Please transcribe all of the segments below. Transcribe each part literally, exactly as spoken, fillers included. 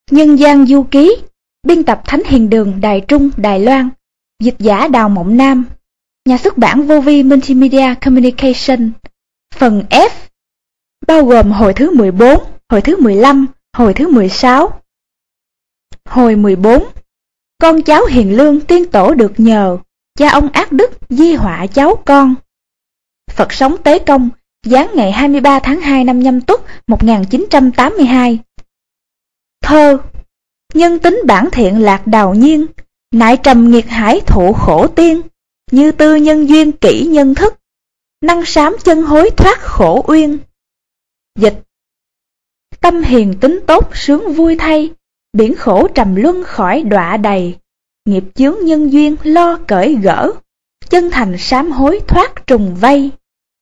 Nhân gian du ký, biên tập Thánh Hiền Đường, Đài Trung, Đài Loan, dịch giả Đào Mộng Nam, nhà xuất bản Vô Vi Multimedia Communication. Phần F bao gồm hồi thứ mười bốn, hồi thứ mười lăm, hồi thứ mười sáu. Hồi mười bốn, con cháu hiền lương tiên tổ được nhờ, cha ông ác đức di họa cháu con. Phật sống Tế Công, giáng ngày hai mươi ba tháng hai năm Nhâm Tuất một nghìn chín trăm tám mươi hai. Thơ: nhân tính bản thiện lạc đào nhiên, nại trầm nghiệt hải thụ khổ tiên, như tư nhân duyên kỹ nhân thức, năng sám chân hối thoát khổ uyên. Dịch: tâm hiền tính tốt sướng vui thay, biển khổ trầm luân khỏi đọa đầy, nghiệp chướng nhân duyên lo cởi gỡ, chân thành sám hối thoát trùng vây.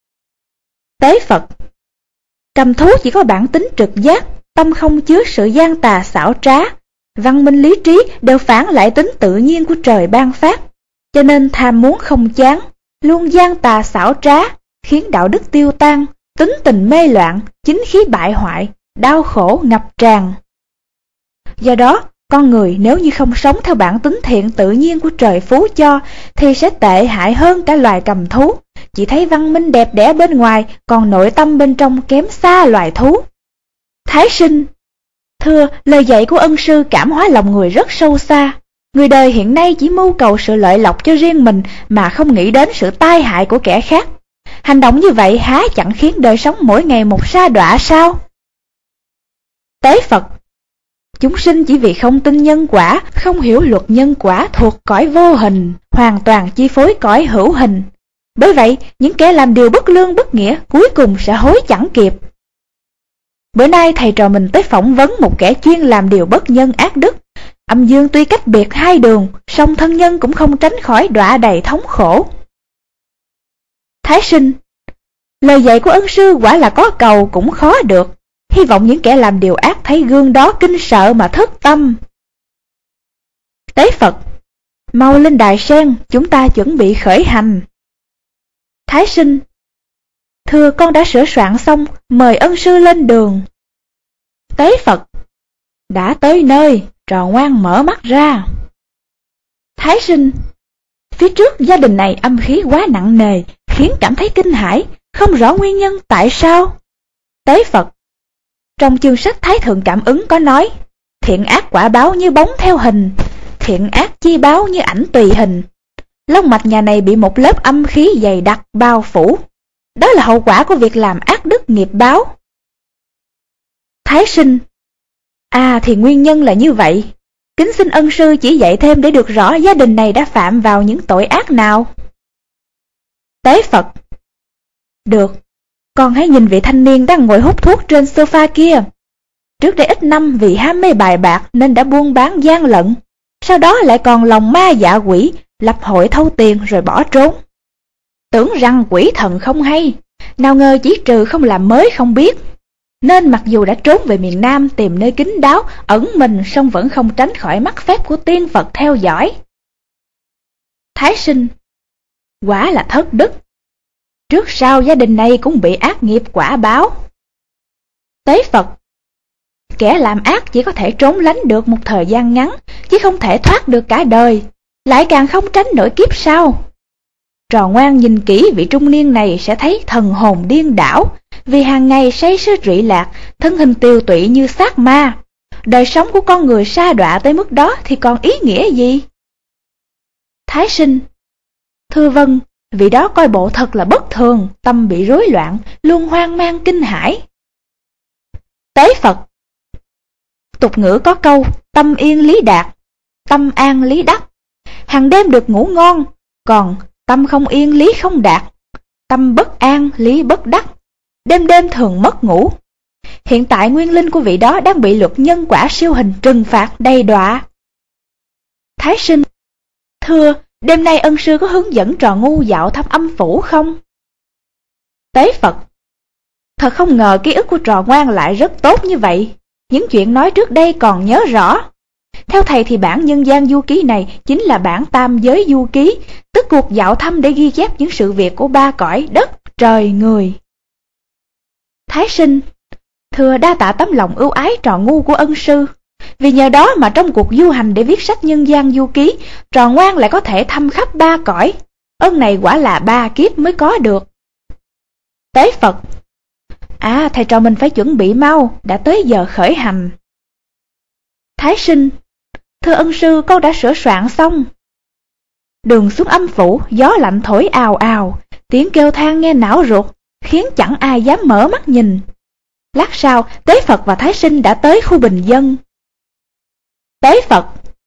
Tế Phật: cầm thú chỉ có bản tính trực giác, tâm không chứa sự gian tà xảo trá, văn minh lý trí đều phản lại tính tự nhiên của trời ban phát, cho nên tham muốn không chán, luôn gian tà xảo trá, khiến đạo đức tiêu tan, tính tình mê loạn, chính khí bại hoại, đau khổ ngập tràn. Do đó, con người nếu như không sống theo bản tính thiện tự nhiên của trời phú cho, thì sẽ tệ hại hơn cả loài cầm thú, chỉ thấy văn minh đẹp đẽ bên ngoài, còn nội tâm bên trong kém xa loài thú. Thái Sinh: thưa, lời dạy của ân sư cảm hóa lòng người rất sâu xa. Người đời hiện nay chỉ mưu cầu sự lợi lộc cho riêng mình mà không nghĩ đến sự tai hại của kẻ khác. Hành động như vậy há chẳng khiến đời sống mỗi ngày một sa đọa sao? Tế Phật: chúng sinh chỉ vì không tin nhân quả, không hiểu luật nhân quả thuộc cõi vô hình, hoàn toàn chi phối cõi hữu hình. Bởi vậy, những kẻ làm điều bất lương bất nghĩa cuối cùng sẽ hối chẳng kịp. Bữa nay thầy trò mình tới phỏng vấn một kẻ chuyên làm điều bất nhân ác đức. Âm dương tuy cách biệt hai đường, song thân nhân cũng không tránh khỏi đọa đầy thống khổ. Thái Sinh: lời dạy của ân sư quả là có cầu cũng khó được. Hy vọng những kẻ làm điều ác thấy gương đó kinh sợ mà thất tâm. Tế Phật: mau lên đài sen, chúng ta chuẩn bị khởi hành. Thái Sinh: thưa, con đã sửa soạn xong, mời ân sư lên đường. Tế Phật: đã tới nơi, trò ngoan mở mắt ra. Thái Sinh: phía trước gia đình này âm khí quá nặng nề, khiến cảm thấy kinh hãi, không rõ nguyên nhân tại sao. Tế Phật: trong chương sách Thái Thượng Cảm Ứng có nói, thiện ác quả báo như bóng theo hình, thiện ác chi báo như ảnh tùy hình. Long mạch nhà này bị một lớp âm khí dày đặc bao phủ. Đó là hậu quả của việc làm ác đức nghiệp báo. Thái Sinh: à thì nguyên nhân là như vậy. Kính xin ân sư chỉ dạy thêm để được rõ gia đình này đã phạm vào những tội ác nào. Tế Phật: được, con hãy nhìn vị thanh niên đang ngồi hút thuốc trên sofa kia. Trước đây ít năm vì ham mê bài bạc nên đã buôn bán gian lận, sau đó lại còn lòng ma dạ quỷ, lập hội thâu tiền rồi bỏ trốn. Tưởng rằng quỷ thần không hay, nào ngờ chỉ trừ không làm mới không biết. Nên mặc dù đã trốn về miền Nam tìm nơi kín đáo, ẩn mình, song vẫn không tránh khỏi mắt phép của tiên Phật theo dõi. Thái Sinh: quả là thất đức. Trước sau gia đình này cũng bị ác nghiệp quả báo. Tế Phật: kẻ làm ác chỉ có thể trốn lánh được một thời gian ngắn, chứ không thể thoát được cả đời, lại càng không tránh nổi kiếp sau. Trò ngoan nhìn kỹ vị trung niên này sẽ thấy thần hồn điên đảo, vì hàng ngày say sưa rị lạc, thân hình tiều tụy như xác ma. Đời sống của con người sa đọa tới mức đó thì còn ý nghĩa gì? Thái Sinh: thưa vâng, vị đó coi bộ thật là bất thường, tâm bị rối loạn, luôn hoang mang kinh hãi. Tế Phật: tục ngữ có câu tâm yên lý đạt, tâm an lý đắc. Hàng đêm được ngủ ngon, còn tâm không yên lý không đạt, tâm bất an lý bất đắc, đêm đêm thường mất ngủ. Hiện tại nguyên linh của vị đó đang bị luật nhân quả siêu hình trừng phạt đầy đọa. Thái Sinh: thưa, đêm nay ân sư có hướng dẫn trò ngu dạo thăm âm phủ không? Tế Phật: thật không ngờ ký ức của trò ngoan lại rất tốt như vậy. Những chuyện nói trước đây còn nhớ rõ. Theo thầy thì bản nhân gian du ký này chính là bản tam giới du ký, tức cuộc dạo thăm để ghi chép những sự việc của ba cõi đất, trời, người. Thái Sinh: thưa, đa tạ tấm lòng ưu ái trò ngu của ân sư. vì nhờ đó mà trong cuộc du hành để viết sách nhân gian du ký, Trò Ngoan lại có thể thăm khắp ba cõi. Ơn này quả là ba kiếp mới có được. Tế Phật: À, thầy trò mình phải chuẩn bị mau, đã tới giờ khởi hành. Thái Sinh: Thưa ân sư, con đã sửa soạn xong. Đường xuống âm phủ, gió lạnh thổi ào ào, tiếng kêu than nghe não ruột, khiến chẳng ai dám mở mắt nhìn. Lát sau, Tế Phật và Thái Sinh đã tới khu bình dân. Tế Phật: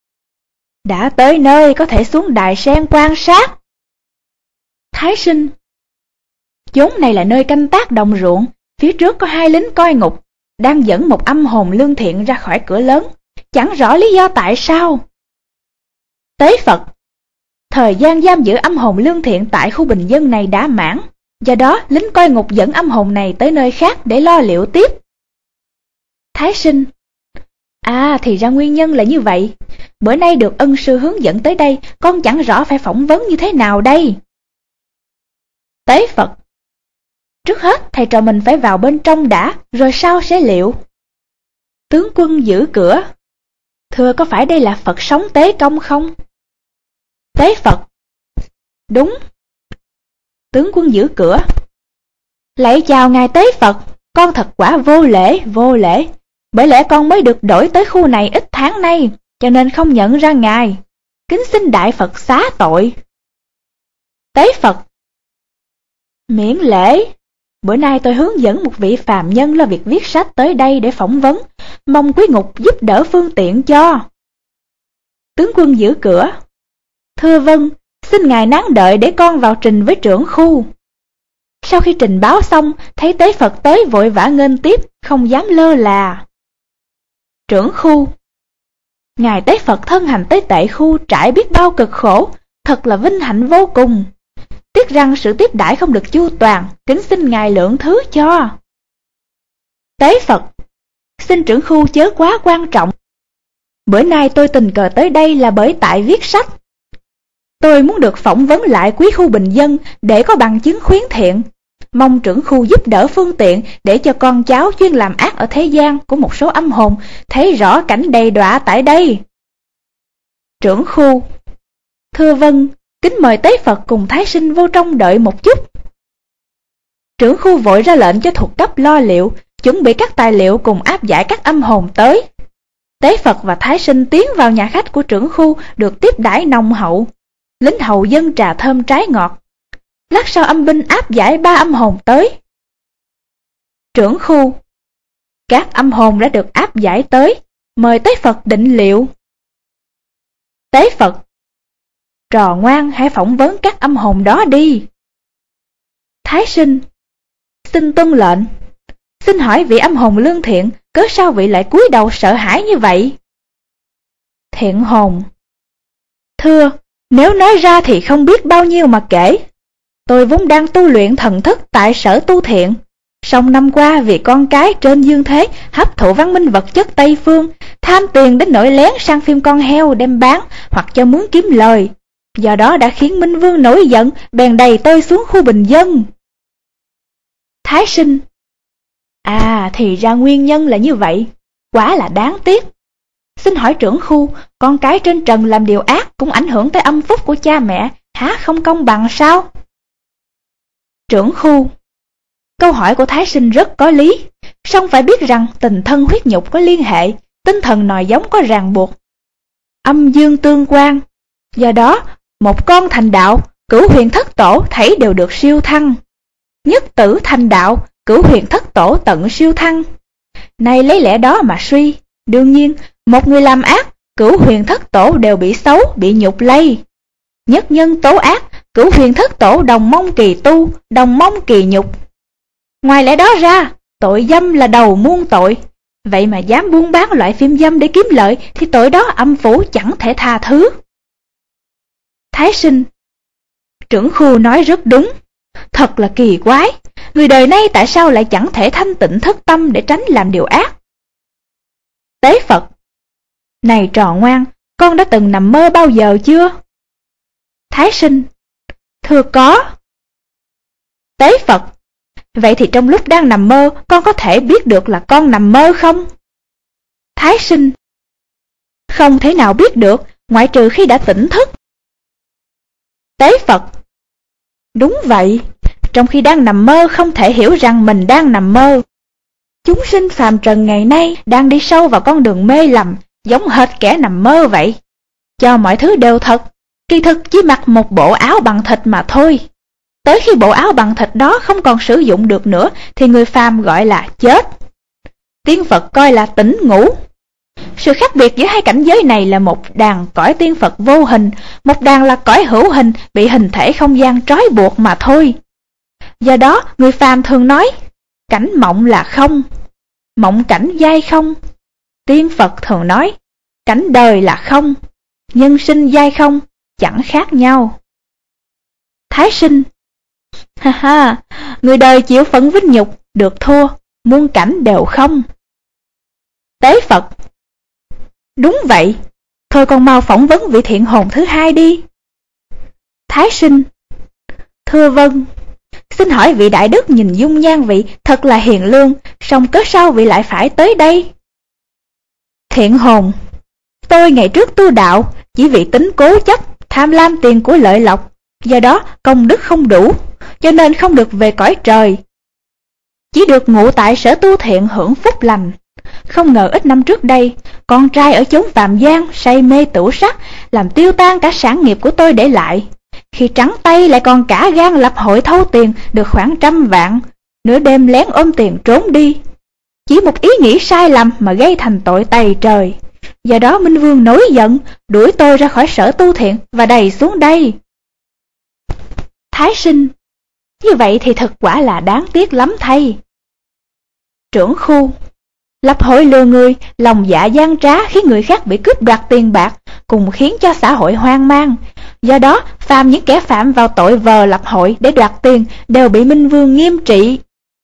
Đã tới nơi, có thể xuống đài sen quan sát. Thái Sinh: Chốn này là nơi canh tác đồng ruộng, phía trước có hai lính coi ngục, đang dẫn một âm hồn lương thiện ra khỏi cửa lớn, chẳng rõ lý do tại sao. Tế Phật: Thời gian giam giữ âm hồn lương thiện tại khu bình dân này đã mãn, do đó lính coi ngục dẫn âm hồn này tới nơi khác để lo liệu tiếp. Thái Sinh: À, thì ra nguyên nhân là như vậy. Bữa nay được ân sư hướng dẫn tới đây, con chẳng rõ phải phỏng vấn như thế nào đây. Tế Phật: Trước hết thầy trò mình phải vào bên trong đã, rồi sau sẽ liệu. Tướng quân giữ cửa: Thưa, có phải đây là Phật sống Tế Công không? Tế Phật: Đúng. Tướng quân giữ cửa: Lạy chào ngài Tế Phật, con thật quả vô lễ, vô lễ. Bởi lẽ con mới được đổi tới khu này ít tháng nay, cho nên không nhận ra ngài. Kính xin Đại Phật xá tội. Tế Phật: Miễn lễ. Bữa nay tôi hướng dẫn một vị phàm nhân lo việc viết sách tới đây để phỏng vấn, mong quý ngục giúp đỡ phương tiện cho. Tướng quân giữ cửa: Thưa vâng, xin ngài nán đợi để con vào trình với trưởng khu. Sau khi trình báo xong, thấy Tế Phật tới vội vã nghênh tiếp, không dám lơ là. Trưởng khu: Ngài Tế Phật thân hành tới tệ khu trải biết bao cực khổ, thật là vinh hạnh vô cùng. Tiếc rằng sự tiếp đãi không được chu toàn, kính xin ngài lượng thứ cho. Tế Phật: Xin trưởng khu chớ quá quan trọng. Bữa nay tôi tình cờ tới đây là bởi tại viết sách. Tôi muốn được phỏng vấn lại quý khu bình dân để có bằng chứng khuyến thiện. Mong trưởng khu giúp đỡ phương tiện để cho con cháu chuyên làm ác ở thế gian của một số âm hồn thấy rõ cảnh đầy đọa tại đây. Trưởng khu: Thưa vâng, kính mời Tế Phật cùng Thái Sinh vô trong đợi một chút. Trưởng khu vội ra lệnh cho thuộc cấp lo liệu, chuẩn bị các tài liệu cùng áp giải các âm hồn tới. Tế Phật và Thái Sinh tiến vào nhà khách của trưởng khu được tiếp đãi nồng hậu. Lính hậu dâng trà thơm trái ngọt. Lát sau âm binh áp giải ba âm hồn tới. Trưởng khu: Các âm hồn đã được áp giải tới, mời Tế Phật định liệu. Tế Phật: Trò ngoan, hãy phỏng vấn các âm hồn đó đi. Thái Sinh: Xin tuân lệnh. Xin hỏi vị âm hồn lương thiện, cớ sao vị lại cúi đầu sợ hãi như vậy? Thiện hồn: Thưa, nếu nói ra thì không biết bao nhiêu mà kể. Tôi vốn đang tu luyện thần thức tại sở tu thiện, song năm qua vì con cái trên dương thế hấp thụ văn minh vật chất Tây Phương, tham tiền đến nỗi lén sang phim con heo đem bán hoặc cho mướn kiếm lời. Do đó đã khiến Minh Vương nổi giận, bèn đày tôi xuống khu bình dân. Thái Sinh: À, thì ra nguyên nhân là như vậy, quả là đáng tiếc. Xin hỏi trưởng khu, con cái trên trần làm điều ác cũng ảnh hưởng tới âm phúc của cha mẹ, há không công bằng sao? Trưởng khu: Câu hỏi của Thái Sinh rất có lý, song phải biết rằng tình thân huyết nhục có liên hệ, tinh thần nòi giống có ràng buộc. Âm dương tương quan, do đó một con thành đạo, cửu huyền thất tổ thảy đều được siêu thăng. Nhất tử thành đạo, cửu huyền thất tổ tận siêu thăng. Này lấy lẽ đó mà suy, đương nhiên một người làm ác, cửu huyền thất tổ đều bị xấu, bị nhục lây. Nhất nhân tố ác, cửu huyền thất tổ đồng mong kỳ tu, đồng mong kỳ nhục. Ngoài lẽ đó ra, tội dâm là đầu muôn tội. Vậy mà dám buôn bán loại phim dâm để kiếm lợi thì tội đó âm phủ chẳng thể tha thứ. Thái Sinh: Trưởng khu nói rất đúng. Thật là kỳ quái, người đời nay tại sao lại chẳng thể thanh tịnh thất tâm để tránh làm điều ác? Tế Phật: Này trò ngoan, con đã từng nằm mơ bao giờ chưa? Thái Sinh: Thưa có. Tế Phật: Vậy thì trong lúc đang nằm mơ, con có thể biết được là con nằm mơ không? Thái Sinh: Không thể nào biết được, ngoại trừ khi đã tỉnh thức. Tế Phật: Đúng vậy, trong khi đang nằm mơ không thể hiểu rằng mình đang nằm mơ. Chúng sinh phàm trần ngày nay đang đi sâu vào con đường mê lầm, giống hệt kẻ nằm mơ vậy. Cho mọi thứ đều thật, kỳ thực chỉ mặc một bộ áo bằng thịt mà thôi. Tới khi bộ áo bằng thịt đó không còn sử dụng được nữa thì người phàm gọi là chết. Tiên Phật coi là tỉnh ngủ. Sự khác biệt giữa hai cảnh giới này là một đàn cõi tiên Phật vô hình, một đàn là cõi hữu hình bị hình thể không gian trói buộc mà thôi. Do đó người phàm thường nói cảnh mộng là không, mộng cảnh giai không. Tiên Phật thường nói cảnh đời là không, nhân sinh giai không, chẳng khác nhau. Thái Sinh: Ha ha, người đời chịu phận vinh nhục, được thua, muôn cảnh đều không. Tế Phật: Đúng vậy, thôi con mau phỏng vấn vị thiện hồn thứ hai đi. Thái Sinh: Thưa vâng, xin hỏi vị đại đức nhìn dung nhan vị thật là hiền lương, song cớ sao vị lại phải tới đây? Thiện hồn: Tôi ngày trước tu đạo, chỉ vì tính cố chấp, tham lam tiền của lợi lộc, do đó công đức không đủ, cho nên không được về cõi trời, chỉ được ngụ tại sở tu thiện hưởng phúc lành. Không ngờ ít năm trước đây, con trai ở chốn Phạm Giang say mê tửu sắc, làm tiêu tan cả sản nghiệp của tôi để lại. Khi trắng tay lại còn cả gan lập hội thâu tiền được khoảng trăm vạn, nửa đêm lén ôm tiền trốn đi. Chỉ một ý nghĩ sai lầm mà gây thành tội tày trời. Do đó Minh Vương nổi giận, đuổi tôi ra khỏi sở tu thiện và đày xuống đây. Thái Sinh: Như vậy thì thật quả là đáng tiếc lắm thay. Trưởng khu: Lập hội lừa người, lòng dạ gian trá khiến người khác bị cướp đoạt tiền bạc, cùng khiến cho xã hội hoang mang. Do đó, phàm những kẻ phạm vào tội vờ lập hội để đoạt tiền đều bị Minh Vương nghiêm trị.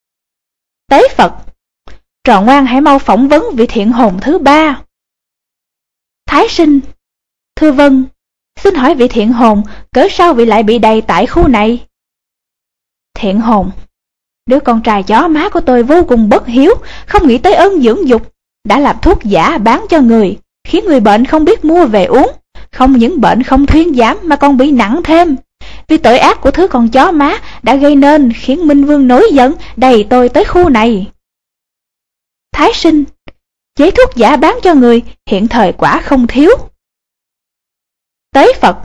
Tế Phật: Trò ngoan hãy mau phỏng vấn vị thiện hồn thứ ba. Thái Sinh: Thưa vâng, xin hỏi vị thiện hồn, cớ sao vị lại bị đầy tại khu này? Thiện hồn: Đứa con trai chó má của tôi vô cùng bất hiếu, không nghĩ tới ơn dưỡng dục, đã làm thuốc giả bán cho người, khiến người bệnh không biết mua về uống. Không những bệnh không thuyên giảm mà còn bị nặng thêm. Vì tội ác của thứ con chó má đã gây nên khiến Minh Vương nổi giận, đày tôi tới khu này. Thái Sinh: Chế thuốc giả bán cho người hiện thời quả không thiếu. Tế Phật: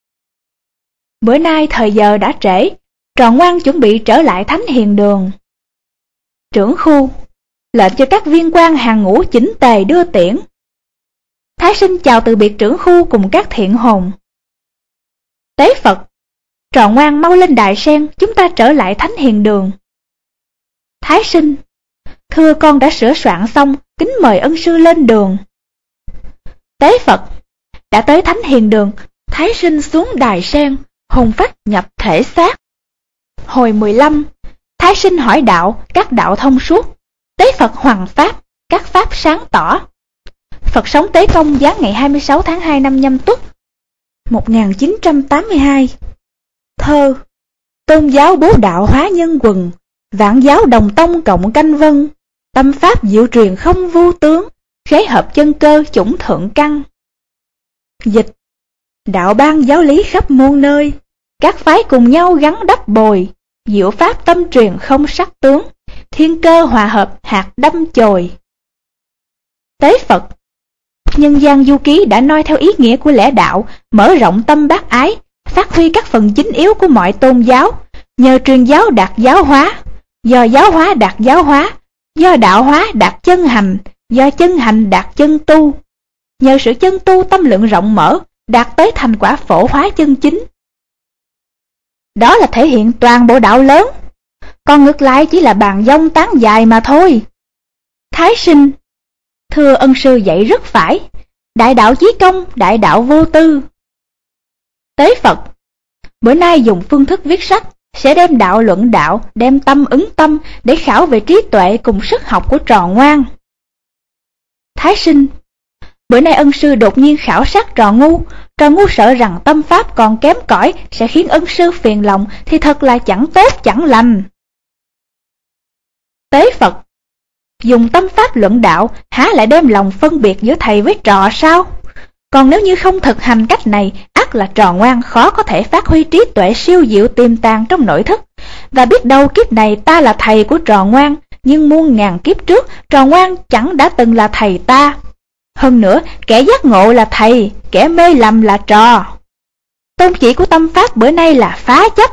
Bữa nay thời giờ đã trễ, trò ngoan chuẩn bị trở lại Thánh Hiền Đường. Trưởng khu: Lệnh cho các viên quan hàng ngũ chỉnh tề đưa tiễn. Thái Sinh chào từ biệt trưởng khu cùng các thiện hồn. Tế Phật: Trò ngoan mau lên đài sen, chúng ta trở lại Thánh Hiền Đường. Thái Sinh: Thưa con đã sửa soạn xong, kính mời ân sư lên đường. Tế Phật: Đã tới Thánh Hiền Đường, Thái Sinh xuống đài sen, hồn phách nhập thể xác. Hồi mười lăm, Thái Sinh hỏi đạo, các đạo thông suốt. Tế Phật hoằng pháp, các pháp sáng tỏ. Phật sống Tế Công giáng ngày hai mươi sáu tháng hai năm Nhâm Tuất một nghìn chín trăm tám mươi hai. Thơ: Tôn giáo bố đạo hóa nhân quần, vạn giáo đồng tông cộng canh vân. Tâm pháp diệu truyền không vô tướng, khế hợp chân cơ chủng thượng căn. Dịch: Đạo ban giáo lý khắp muôn nơi, các phái cùng nhau gắn đắp bồi. Diệu pháp tâm truyền không sắc tướng, thiên cơ hòa hợp hạt đâm chồi. Tế Phật: Nhân gian du ký đã noi theo ý nghĩa của lẽ đạo, mở rộng tâm bác ái, phát huy các phần chính yếu của mọi tôn giáo, nhờ truyền giáo đạt giáo hóa, do giáo hóa đạt giáo hóa, do đạo hóa đạt chân hành, do chân hành đạt chân tu. Nhờ sự chân tu tâm lượng rộng mở, đạt tới thành quả phổ hóa chân chính. Đó là thể hiện toàn bộ đạo lớn, còn ngược lại chỉ là bàn dông tán dài mà thôi. Thái Sinh: Thưa ân sư dạy rất phải, đại đạo chí công, đại đạo vô tư. Tế Phật: Bữa nay dùng phương thức viết sách, sẽ đem đạo luận đạo, đem tâm ứng tâm để khảo về trí tuệ cùng sức học của trò ngoan. Thái Sinh: Bữa nay ân sư đột nhiên khảo sát trò ngu, trò ngu sợ rằng tâm pháp còn kém cỏi sẽ khiến ân sư phiền lòng thì thật là chẳng tốt chẳng lành. Tế Phật: Dùng tâm pháp luận đạo, há lại đem lòng phân biệt giữa thầy với trò sao? Còn nếu như không thực hành cách này, ắt là trò ngoan khó có thể phát huy trí tuệ siêu diệu tiềm tàng trong nội thức. Và biết đâu kiếp này ta là thầy của trò ngoan, nhưng muôn ngàn kiếp trước, trò ngoan chẳng đã từng là thầy ta. Hơn nữa, kẻ giác ngộ là thầy, kẻ mê lầm là trò. Tôn chỉ của tâm pháp bữa nay là phá chấp.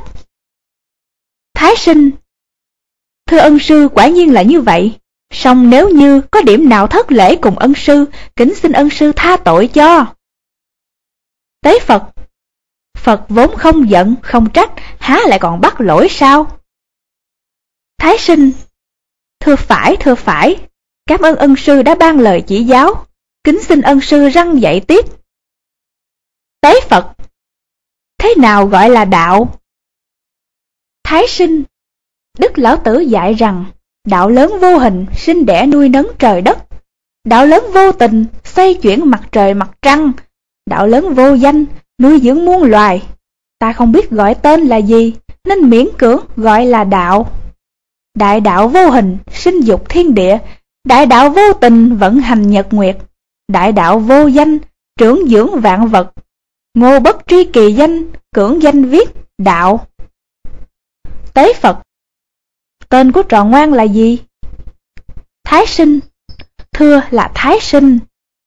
Thái Sinh: Thưa ân sư, quả nhiên là như vậy. Song nếu như có điểm nào thất lễ cùng ân sư, kính xin ân sư tha tội cho. Tế Phật: Phật vốn không giận, không trách, há lại còn bắt lỗi sao? Thái Sinh: Thưa phải, thưa phải. Cảm ơn ân sư đã ban lời chỉ giáo. Kính xin ân sư răn dạy tiếp. Tế Phật: Thế nào gọi là đạo? Thái Sinh: Đức Lão Tử dạy rằng, đạo lớn vô hình, sinh đẻ nuôi nấng trời đất. Đạo lớn vô tình, xoay chuyển mặt trời mặt trăng. Đạo lớn vô danh, nuôi dưỡng muôn loài. Ta không biết gọi tên là gì, nên miễn cưỡng gọi là đạo. Đại đạo vô hình, sinh dục thiên địa. Đại đạo vô tình, vận hành nhật nguyệt. Đại đạo vô danh, trưởng dưỡng vạn vật. Ngô bất tri kỳ danh, cưỡng danh viết đạo. Tế Phật: Tên của trò ngoan là gì? Thái Sinh: Thưa là Thái Sinh.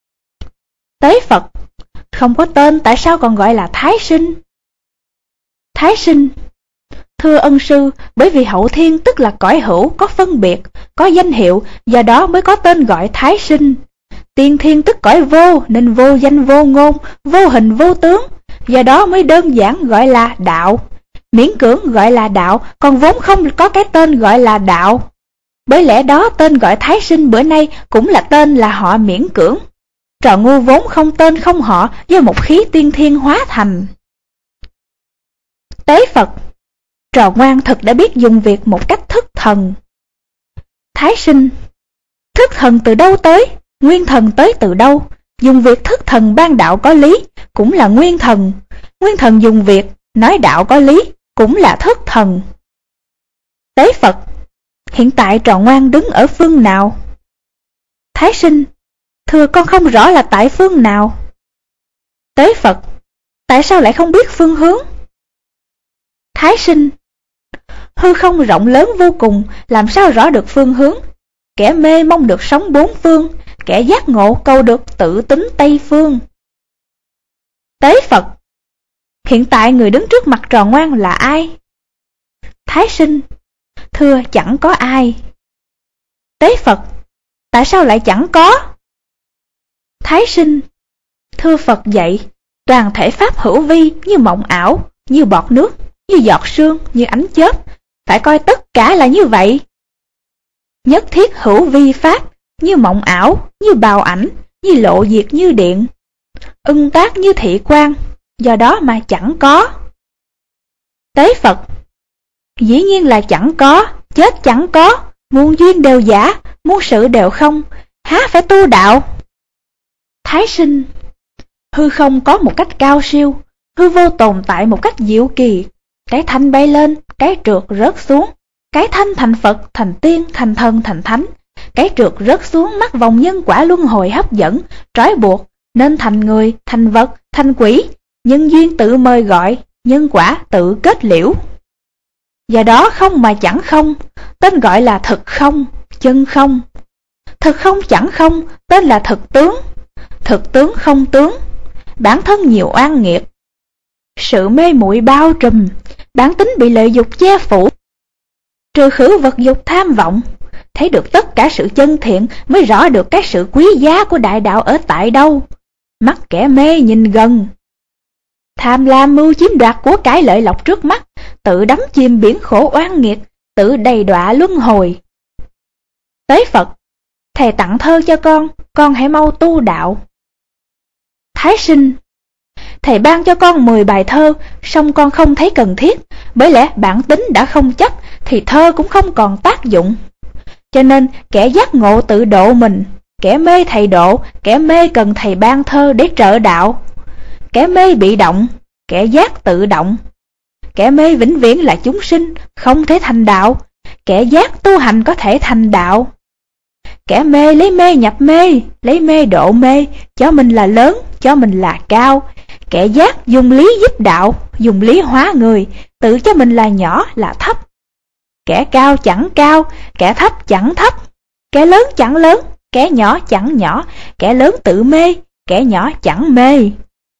Tế Phật: Không có tên tại sao còn gọi là Thái Sinh? Thái Sinh: Thưa ân sư, bởi vì hậu thiên tức là cõi hữu, có phân biệt, có danh hiệu, do đó mới có tên gọi Thái Sinh. Tiên thiên tức cõi vô, nên vô danh vô ngôn, vô hình vô tướng, do đó mới đơn giản gọi là đạo. Miễn cưỡng gọi là đạo, còn vốn không có cái tên gọi là đạo. Bởi lẽ đó tên gọi Thái Sinh bữa nay cũng là tên là họ miễn cưỡng. Trò ngu vốn không tên không họ, do một khí tiên thiên hóa thành. Tế Phật: Trò ngoan thật đã biết dùng việc một cách thức thần. Thái Sinh: Thức thần từ đâu tới? Nguyên thần tới từ đâu? Dùng việc thức thần ban đạo có lý, cũng là nguyên thần. Nguyên thần dùng việc, nói đạo có lý, cũng là thức thần. Tế Phật: Hiện tại trò ngoan đứng ở phương nào? Thái Sinh: Thưa con không rõ là tại phương nào. Tế Phật: Tại sao lại không biết phương hướng? Thái Sinh: Hư không rộng lớn vô cùng, làm sao rõ được phương hướng? Kẻ mê mong được sống bốn phương, kẻ giác ngộ cầu được tự tính Tây phương. Tế Phật: Hiện tại người đứng trước mặt trò ngoan là ai? Thái Sinh: Thưa chẳng có ai. Tế Phật: Tại sao lại chẳng có? Thái Sinh: Thưa Phật dạy, toàn thể pháp hữu vi như mộng ảo, như bọt nước, như giọt sương, như ánh chớp, phải coi tất cả là như vậy. Nhất thiết hữu vi pháp, như mộng ảo, như bào ảnh, như lộ diệt như điện, ưng tác như thị quan, do đó mà chẳng có. Tế Phật: Dĩ nhiên là chẳng có, chết chẳng có, muôn duyên đều giả, muôn sự đều không, há phải tu đạo? Thái Sinh: Hư không có một cách cao siêu, hư vô tồn tại một cách diệu kỳ. Cái thanh bay lên, cái trượt rớt xuống. Cái thanh thành Phật, thành tiên, thành thần, thành thánh. Cái trượt rớt xuống mắc vòng nhân quả luân hồi hấp dẫn, trói buộc, nên thành người, thành vật, thành quỷ. Nhân duyên tự mời gọi, nhân quả tự kết liễu. Do đó không mà chẳng không, tên gọi là thực không, chân không. Thực không chẳng không, tên là thực tướng. Thực tướng không tướng, bản thân nhiều oan nghiệt. Sự mê muội bao trùm, bản tính bị lợi dục che phủ. Trừ khử vật dục tham vọng, thấy được tất cả sự chân thiện mới rõ được cái sự quý giá của đại đạo ở tại đâu. Mắt kẻ mê nhìn gần. Tham lam mưu chiếm đoạt của cải lợi lộc trước mắt, tự đắm chìm biển khổ oan nghiệt, tự đầy đọa luân hồi. Tế Phật: Thầy tặng thơ cho con, con hãy mau tu đạo. Thái Sinh: Thầy ban cho con mười bài thơ, song con không thấy cần thiết, bởi lẽ bản tính đã không chấp, thì thơ cũng không còn tác dụng. Cho nên kẻ giác ngộ tự độ mình, kẻ mê thầy độ, kẻ mê cần thầy ban thơ để trợ đạo. Kẻ mê bị động, kẻ giác tự động. Kẻ mê vĩnh viễn là chúng sinh, không thể thành đạo. Kẻ giác tu hành có thể thành đạo. Kẻ mê lấy mê nhập mê, lấy mê độ mê, cho mình là lớn, cho mình là cao. Kẻ giác dùng lý giúp đạo, dùng lý hóa người, tự cho mình là nhỏ, là thấp. Kẻ cao chẳng cao, kẻ thấp chẳng thấp. Kẻ lớn chẳng lớn, kẻ nhỏ chẳng nhỏ. Kẻ lớn tự mê, kẻ nhỏ chẳng mê.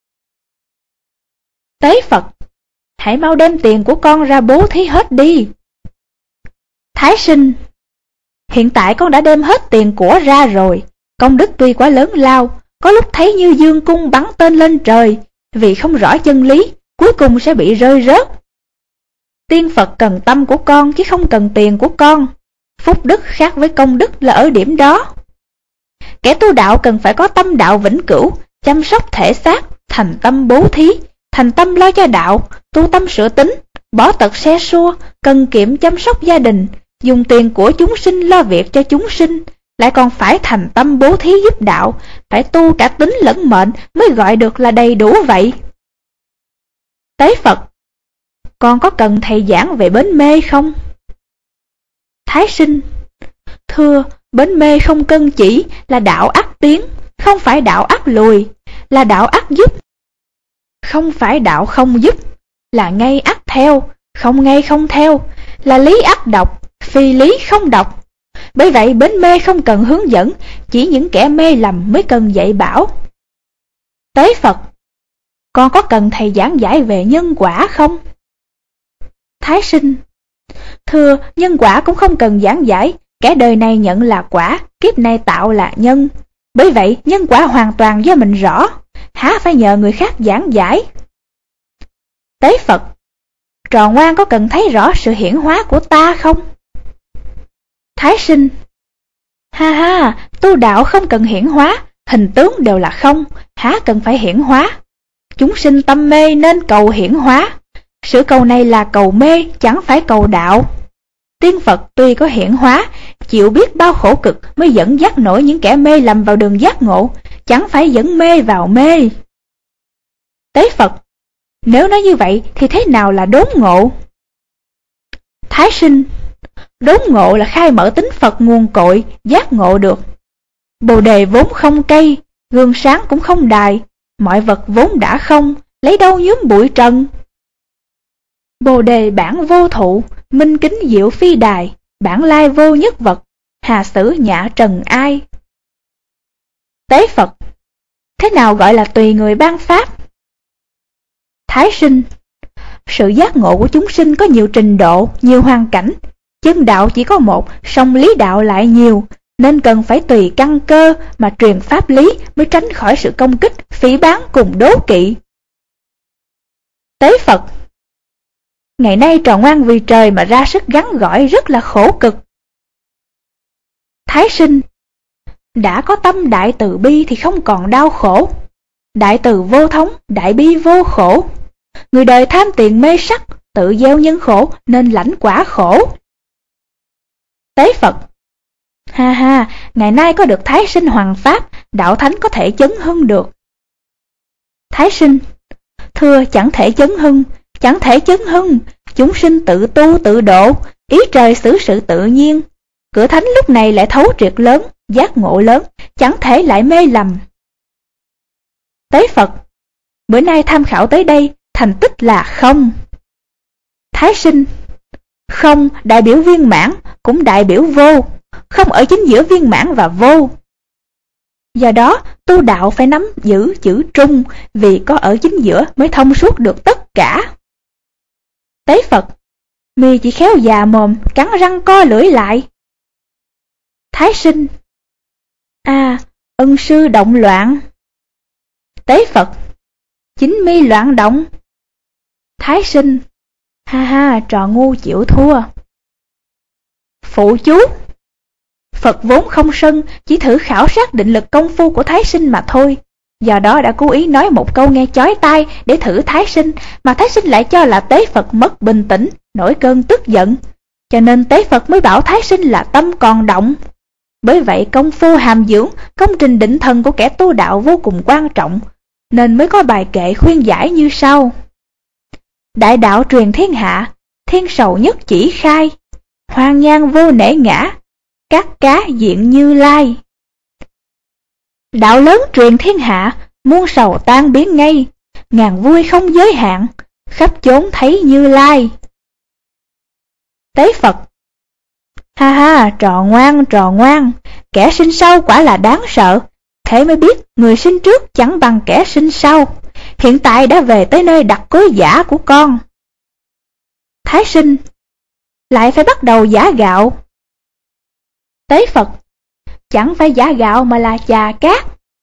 Tế Phật: hãy mau đem tiền của con ra bố thí hết đi. Thái Sinh: hiện tại con đã đem hết tiền của ra rồi. Công đức tuy quá lớn lao, có lúc thấy như dương cung bắn tên lên trời, vì không rõ chân lý, cuối cùng sẽ bị rơi rớt. Tiên Phật cần tâm của con chứ không cần tiền của con. Phúc đức khác với công đức là ở điểm đó. Kẻ tu đạo cần phải có tâm đạo vĩnh cửu, chăm sóc thể xác, thành tâm bố thí, thành tâm lo cho đạo, tu tâm sửa tính, bỏ tật xe xua, cần kiệm chăm sóc gia đình, dùng tiền của chúng sinh lo việc cho chúng sinh, lại còn phải thành tâm bố thí giúp đạo, phải tu cả tính lẫn mệnh mới gọi được là đầy đủ vậy. Tế Phật: con có cần thầy giảng về bến mê không? Thái Sinh: thưa, bến mê không cân chỉ là đạo ắt tiến, không phải đạo ắt lùi, là đạo ắt giúp. Không phải đạo không giúp, là ngay ắt theo, không ngay không theo, là lý ắt độc, phi lý không độc. Bởi vậy bến mê không cần hướng dẫn, chỉ những kẻ mê lầm mới cần dạy bảo. Tế Phật: con có cần thầy giảng giải về nhân quả không? Thái Sinh: thưa, nhân quả cũng không cần giảng giải, kẻ đời này nhận là quả, kiếp này tạo là nhân. Bởi vậy nhân quả hoàn toàn do mình rõ, há phải nhờ người khác giảng giải. Tế Phật: trò ngoan có cần thấy rõ sự hiển hóa của ta không? Thái Sinh: ha ha, tu đạo không cần hiển hóa, hình tướng đều là không, há cần phải hiển hóa. Chúng sinh tâm mê nên cầu hiển hóa, sự cầu này là cầu mê, chẳng phải cầu đạo. Tiên Phật tuy có hiển hóa, chịu biết bao khổ cực mới dẫn dắt nổi những kẻ mê lầm vào đường giác ngộ, chẳng phải dẫn mê vào mê. Tế Phật: nếu nói như vậy thì thế nào là đốn ngộ? Thái Sinh: đốn ngộ là khai mở tính Phật nguồn cội, giác ngộ được. Bồ đề vốn không cây, gương sáng cũng không đài, mọi vật vốn đã không, lấy đâu nhuốm bụi trần. Bồ đề bản vô thụ, minh kính diệu phi đài, bản lai vô nhất vật, hà sử nhã trần ai. Tế Phật: thế nào gọi là tùy người ban pháp? Thái Sinh: sự giác ngộ của chúng sinh có nhiều trình độ, nhiều hoàn cảnh. Chân đạo chỉ có một, song lý đạo lại nhiều, nên cần phải tùy căn cơ mà truyền pháp lý mới tránh khỏi sự công kích, phỉ báng cùng đố kỵ. Tế Phật: ngày nay trò ngoan vì trời mà ra sức gắn gỏi rất là khổ cực. Thái Sinh: đã có tâm đại từ bi thì không còn đau khổ. Đại từ vô thống, đại bi vô khổ. Người đời tham tiền mê sắc, tự gieo nhân khổ nên lãnh quả khổ. Tế Phật: ha ha, ngày nay có được Thái Sinh hoàng pháp, đạo thánh có thể chấn hưng được. Thái Sinh: thưa, chẳng thể chấn hưng, chẳng thể chấn hưng, chúng sinh tự tu tự độ, ý trời xử sự tự nhiên. Cửa thánh lúc này lại thấu triệt lớn, giác ngộ lớn, chẳng thể lại mê lầm. Tế Phật: bữa nay tham khảo tới đây, thành tích là không. Thái Sinh: không đại biểu viên mãn, cũng đại biểu vô, không ở chính giữa viên mãn và vô. Do đó tu đạo phải nắm giữ chữ trung, vì có ở chính giữa mới thông suốt được tất cả. Tế Phật: mi chỉ khéo già mồm, cắn răng co lưỡi lại. Thái Sinh: à, ân sư động loạn. Tế Phật: chính mi loạn động. Thái Sinh: ha ha, trò ngu chịu thua. Phụ chú: Phật vốn không sân, chỉ thử khảo sát định lực công phu của Thái Sinh mà thôi. Do đó đã cố ý nói một câu nghe chói tai để thử Thái Sinh, mà Thái Sinh lại cho là Tế Phật mất bình tĩnh, nổi cơn tức giận. Cho nên Tế Phật mới bảo Thái Sinh là tâm còn động. Bởi vậy công phu hàm dưỡng, công trình định thần của kẻ tu đạo vô cùng quan trọng, nên mới có bài kệ khuyên giải như sau. Đại đạo truyền thiên hạ, thiên sầu nhất chỉ khai, hoang nhan vô nể ngã, các cá diện Như Lai. Đạo lớn truyền thiên hạ, muôn sầu tan biến ngay, ngàn vui không giới hạn, khắp chốn thấy Như Lai. Tế Phật: Ha ha, trò ngoan, trò ngoan, kẻ sinh sau quả là đáng sợ, thế mới biết người sinh trước chẳng bằng kẻ sinh sau, hiện tại đã về tới nơi đặt cối giã của con. Thái Sinh: Lại phải bắt đầu giã gạo. Tế Phật: Chẳng phải giã gạo mà là chà cát.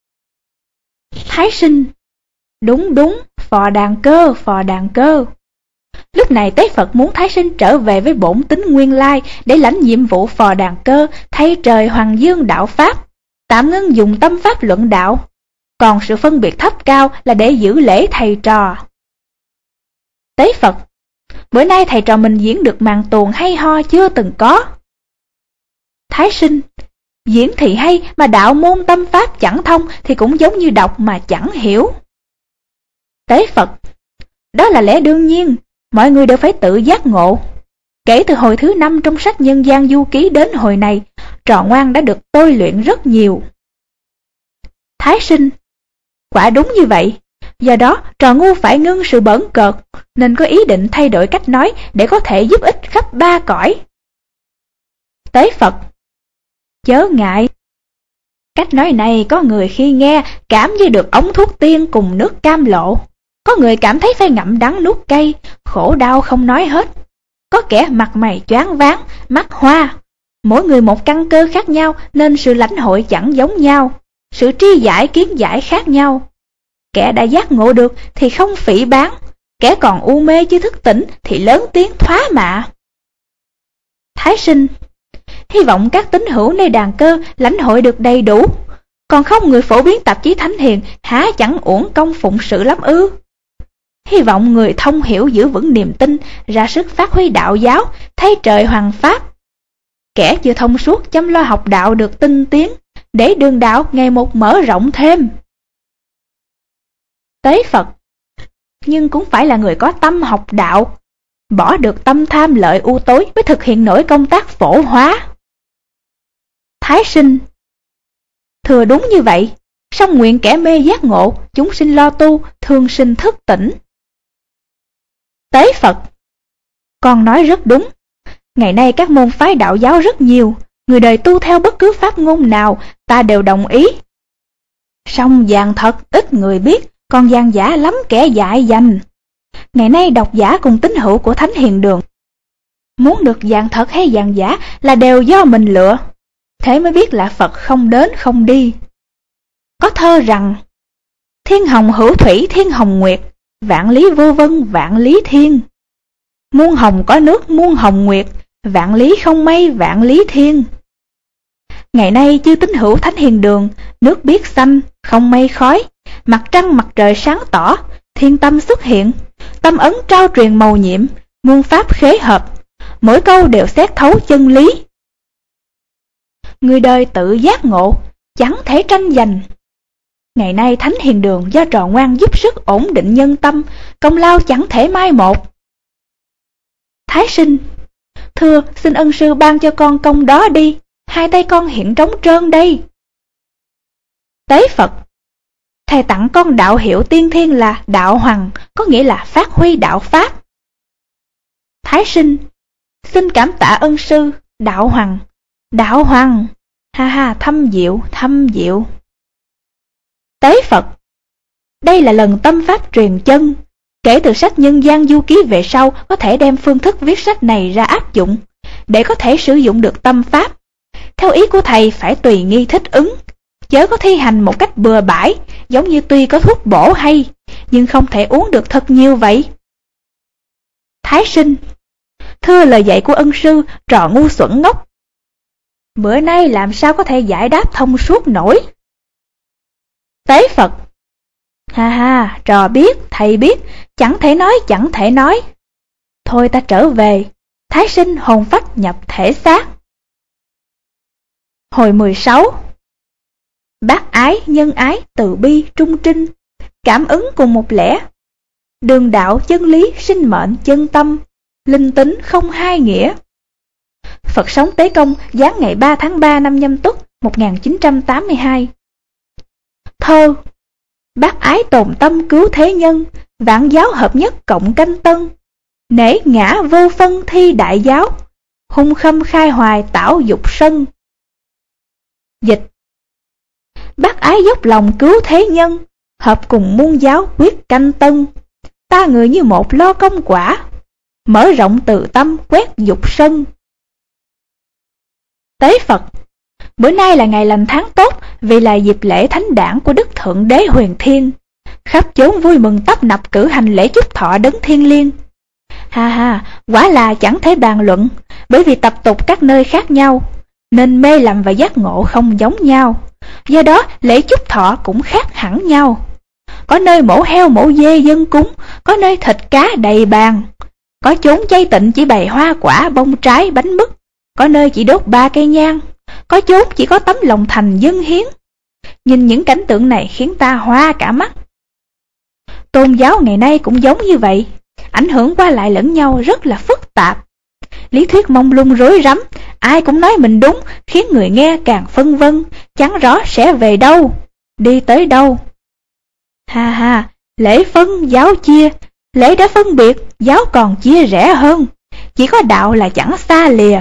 Thái Sinh: Đúng đúng, phò đàn cơ, phò đàn cơ. Lúc này Tế Phật muốn Thái Sinh trở về với bổn tính nguyên lai để lãnh nhiệm vụ phò đàn cơ thay trời hoàng dương đạo Pháp, tạm ngưng dùng tâm pháp luận đạo, còn sự phân biệt thấp cao là để giữ lễ thầy trò. Tế Phật: Bữa nay thầy trò mình diễn được màn tuồng hay ho chưa từng có. Thái Sinh: Diễn thì hay mà đạo môn tâm pháp chẳng thông thì cũng giống như đọc mà chẳng hiểu. Tế Phật: Đó là lẽ đương nhiên, mọi người đều phải tự giác ngộ. Kể từ hồi thứ năm trong sách Nhân gian Du Ký đến hồi này, trò ngoan đã được tôi luyện rất nhiều. Thái Sinh: Quả đúng như vậy, do đó trò ngu phải ngưng sự bỡn cợt, nên có ý định thay đổi cách nói để có thể giúp ích khắp ba cõi. Tế Phật: Chớ ngại, cách nói này có người khi nghe cảm như được ống thuốc tiên cùng nước cam lộ, có người cảm thấy phải ngậm đắng nuốt cay, khổ đau không nói hết, có kẻ mặt mày choáng váng, mắt hoa. Mỗi người một căn cơ khác nhau nên sự lãnh hội chẳng giống nhau, sự tri giải kiến giải khác nhau. Kẻ đã giác ngộ được thì không phỉ báng, kẻ còn u mê chưa thức tỉnh thì lớn tiếng thoá mạ. Thái Sinh: Hy vọng các tín hữu nơi đàn cơ lãnh hội được đầy đủ, còn không người phổ biến tạp chí Thánh Hiền há chẳng uổng công phụng sự lắm ư. Hy vọng người thông hiểu giữ vững niềm tin, ra sức phát huy đạo giáo, thay trời hoàng pháp. Kẻ chưa thông suốt chăm lo học đạo được tinh tiến, để đường đạo ngày một mở rộng thêm. Tế Phật: Nhưng cũng phải là người có tâm học đạo, bỏ được tâm tham lợi u tối mới thực hiện nổi công tác phổ hóa. Thái Sinh: Thừa đúng như vậy, song nguyện kẻ mê giác ngộ, chúng sinh lo tu, thường sinh thức tỉnh. Tế Phật: Con nói rất đúng, ngày nay các môn phái đạo giáo rất nhiều, người đời tu theo bất cứ pháp ngôn nào ta đều đồng ý. Song vàng thật ít người biết, còn vàng giả lắm kẻ dại dành. Ngày nay độc giả cùng tín hữu của Thánh Hiền Đường muốn được vàng thật hay vàng giả là đều do mình lựa, thế mới biết là Phật không đến không đi. Có thơ rằng: Thiên hồng hữu thủy thiên hồng nguyệt, vạn lý vô vân vạn lý thiên. Muôn hồng có nước muôn hồng nguyệt, vạn lý không mây vạn lý thiên. Ngày nay chư tín hữu Thánh Hiền Đường, nước biết xanh, không mây khói, mặt trăng mặt trời sáng tỏ, thiên tâm xuất hiện, tâm ấn trao truyền màu nhiệm, muôn pháp khế hợp, mỗi câu đều xét thấu chân lý. Người đời tự giác ngộ, chẳng thể tranh giành. Ngày nay Thánh Hiền Đường do trò ngoan giúp sức ổn định nhân tâm, công lao chẳng thể mai một. Thái Sinh: Thưa, xin ân sư ban cho con công đó đi, hai tay con hiện trống trơn đây. Tế Phật: Thầy tặng con đạo hiệu tiên thiên là đạo hoàng, có nghĩa là phát huy đạo pháp. Thái Sinh: Xin cảm tạ ân sư, đạo hoàng, đạo hoàng, ha ha, thâm diệu, thâm diệu. Tế Phật: Đây là lần tâm pháp truyền chân, kể từ sách Nhân gian Du Ký về sau có thể đem phương thức viết sách này ra áp dụng, để có thể sử dụng được tâm pháp. Theo ý của thầy phải tùy nghi thích ứng, chớ có thi hành một cách bừa bãi, giống như tuy có thuốc bổ hay, nhưng không thể uống được thật nhiều vậy. Thái Sinh: Thưa lời dạy của ân sư, trò ngu xuẩn ngốc, bữa nay làm sao có thể giải đáp thông suốt nổi. Tế Phật: Ha ha, trò biết, thầy biết, chẳng thể nói, chẳng thể nói. Thôi ta trở về, Thái Sinh hồn phách nhập thể xác. Hồi mười sáu. Bác ái, nhân ái, từ bi, trung trinh, cảm ứng cùng một lẽ. Đường đạo, chân lý, sinh mệnh, chân tâm, linh tính không hai nghĩa. Phật sống Tế Công giáng ngày ba tháng ba năm Nhâm Tuất một nghìn chín trăm tám mươi hai. Thơ: Bác ái tồn tâm cứu thế nhân, vạn giáo hợp nhất cộng canh tân. Nể ngã vô phân thi đại giáo, hung khâm khai hoài tảo dục sân. Dịch: bác ái dốc lòng cứu thế nhân, hợp cùng muôn giáo quyết canh tân. Ta người như một lo công quả, mở rộng từ tâm quét dục sân. Tế Phật: bữa nay là ngày lành tháng tốt, vì là dịp lễ thánh đản của Đức Thượng Đế Huyền Thiên. Khắp chốn vui mừng tấp nập cử hành lễ chúc thọ đấng thiên liêng. Ha ha, quả là chẳng thể bàn luận, bởi vì tập tục các nơi khác nhau, nên mê lầm và giác ngộ không giống nhau. Do đó lễ chúc thọ cũng khác hẳn nhau. Có nơi mổ heo mổ dê dân cúng, có nơi thịt cá đầy bàn. Có chốn chay tịnh chỉ bày hoa quả bông trái bánh mứt, có nơi chỉ đốt ba cây nhang, có chốn chỉ có tấm lòng thành dâng hiến. Nhìn những cảnh tượng này khiến ta hoa cả mắt. Tôn giáo ngày nay cũng giống như vậy, ảnh hưởng qua lại lẫn nhau rất là phức tạp. Lý thuyết mông lung rối rắm, ai cũng nói mình đúng, khiến người nghe càng phân vân, chẳng rõ sẽ về đâu, đi tới đâu. Ha ha, lễ phân giáo chia, lễ đã phân biệt, giáo còn chia rẽ hơn, chỉ có đạo là chẳng xa lìa.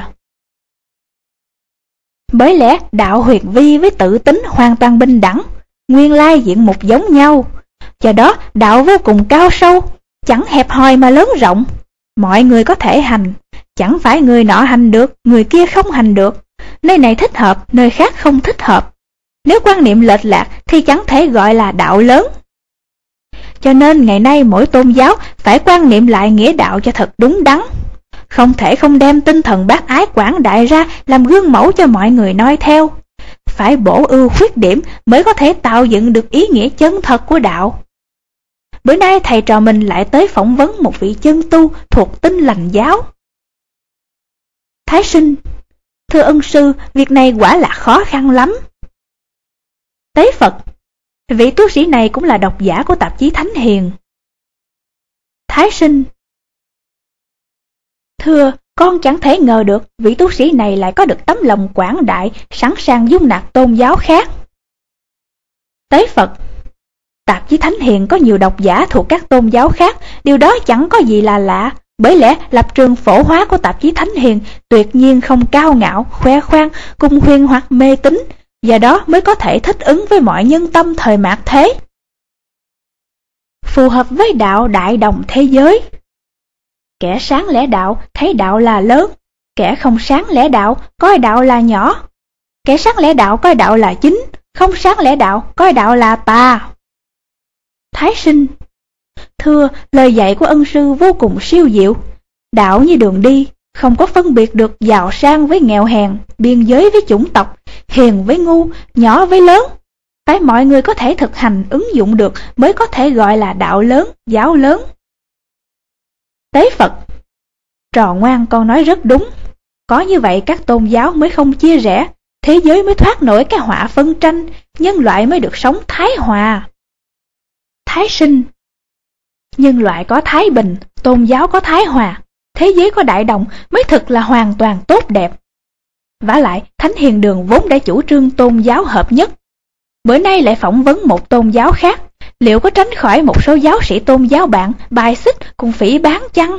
Bởi lẽ đạo huyền vi với tự tính hoàn toàn bình đẳng, nguyên lai diện mục giống nhau. Do đó đạo vô cùng cao sâu, chẳng hẹp hòi mà lớn rộng. Mọi người có thể hành, chẳng phải người nọ hành được, người kia không hành được. Nơi này thích hợp, nơi khác không thích hợp. Nếu quan niệm lệch lạc thì chẳng thể gọi là đạo lớn. Cho nên ngày nay mỗi tôn giáo phải quan niệm lại nghĩa đạo cho thật đúng đắn. Không thể không đem tinh thần bác ái quảng đại ra làm gương mẫu cho mọi người noi theo. Phải bổ ưu khuyết điểm mới có thể tạo dựng được ý nghĩa chân thật của đạo. Bữa nay thầy trò mình lại tới phỏng vấn một vị chân tu thuộc Tin Lành giáo. Thái sinh: thưa ân sư, việc này quả là khó khăn lắm. Tế Phật: vị tu sĩ này cũng là độc giả của tạp chí Thánh Hiền. Thái sinh: thưa, con chẳng thể ngờ được vị tu sĩ này lại có được tấm lòng quảng đại, sẵn sàng dung nạp tôn giáo khác. Tế Phật: tạp chí Thánh Hiền có nhiều độc giả thuộc các tôn giáo khác, điều đó chẳng có gì là lạ. Bởi lẽ lập trường phổ hóa của tạp chí Thánh Hiền tuyệt nhiên không cao ngạo, khoe khoang, cùng huyền hoặc mê tín, do đó mới có thể thích ứng với mọi nhân tâm thời mạt thế, phù hợp với đạo đại đồng thế giới. Kẻ sáng lẽ đạo thấy đạo là lớn, kẻ không sáng lẽ đạo coi đạo là nhỏ. Kẻ sáng lẽ đạo coi đạo là chính, không sáng lẽ đạo coi đạo là tà. Thái sinh: thưa, lời dạy của ân sư vô cùng siêu diệu. Đạo như đường đi, không có phân biệt được giàu sang với nghèo hèn, biên giới với chủng tộc, hiền với ngu, nhỏ với lớn. Phải mọi người có thể thực hành ứng dụng được mới có thể gọi là đạo lớn, giáo lớn. Tế Phật: trò ngoan, con nói rất đúng. Có như vậy các tôn giáo mới không chia rẽ, thế giới mới thoát nổi cái họa phân tranh, nhân loại mới được sống thái hòa. Thái sinh: nhân loại có thái bình, tôn giáo có thái hòa, thế giới có đại đồng mới thực là hoàn toàn tốt đẹp. Vả lại, Thánh Hiền Đường vốn đã chủ trương tôn giáo hợp nhất. Bữa nay lại phỏng vấn một tôn giáo khác, liệu có tránh khỏi một số giáo sĩ tôn giáo bạn bài xích cùng phỉ báng chăng?